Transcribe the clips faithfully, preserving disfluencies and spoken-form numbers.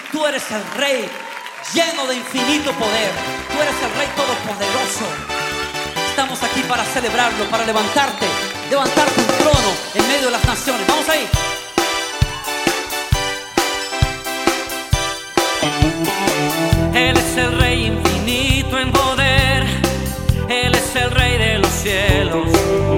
Tú eres el Rey lleno de infinito poder. Tú eres el Rey todopoderoso. Estamos aquí para celebrarlo, para levantarte, levantarte un trono en medio de las naciones. Vamos ahí. Él es el Rey infinito en poder. Él es el Rey de los cielos.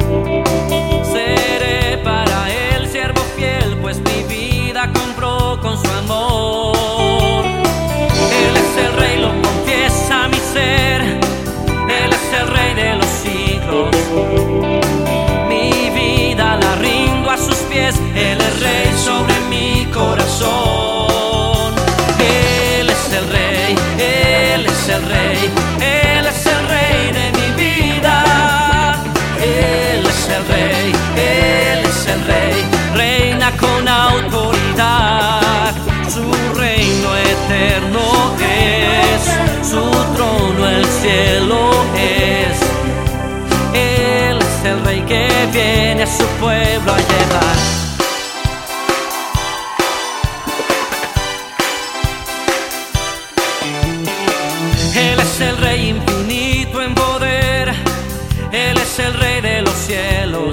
Seré para Él siervo fiel, pues mi vida compró con su amor. Él es el Rey, lo confiesa mi ser. Él es el Rey de los siglos. Mi vida la rindo a sus pies. Él es Rey sobre mi corazón. Él es el Rey, Él es el Rey, Él es el Rey de mi vida. Él es el Rey, Él es el Rey, reina con autoridad. Su reino eterno es, su trono el cielo es. Él es el Rey que viene a su pueblo a llevar. Él es el Rey infinito en poder. Él es el Rey de los cielos.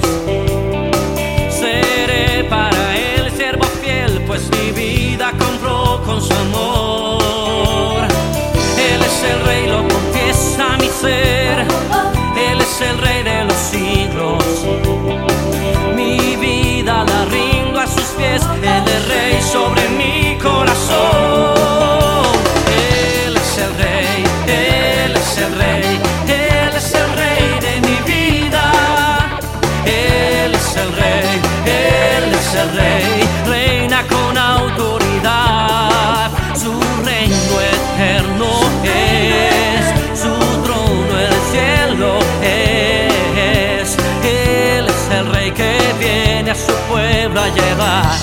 Seré para Él siervo fiel, pues mi vida compró con su amor. Él es el Rey, lo confiesa mi ser. Él es el Rey de los siglos. Mi vida la rindo a sus pies. Él es Rey sobre mi corazón. Él es el Rey, Él es el Rey, Él es el Rey de mi vida. Él es el Rey, Él es el Rey, reina con autoridad. Su reino eterno es, su trono el cielo es. Él es el Rey que viene a su pueblo a llevar.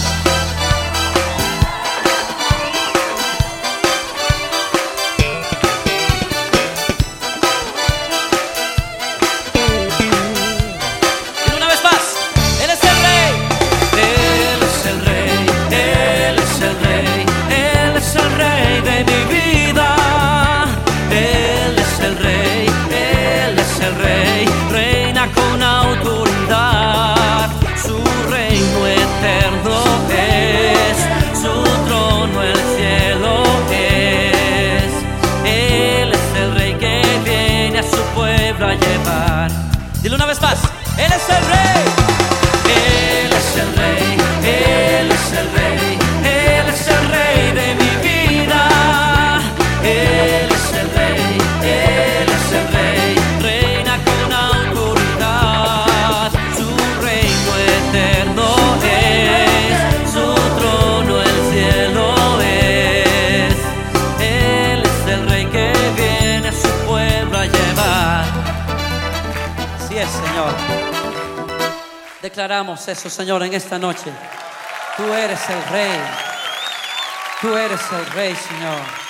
Con autoridad, su reino eterno es, su trono el cielo es. Él es el Rey que viene a su pueblo a llevar. Dile una vez más. Él es el Rey. Él es el Rey, Él es el Rey, Él es el Rey de mi vida. Él es el Rey, Él es el Rey, reina con autoridad. Su reino eterno es, su trono el cielo es. Él es el Rey que viene a su pueblo a llevar. Así es, Señor. Declaramos eso, Señor, en esta noche. Tú eres el Rey. Tú eres el Rey, Señor.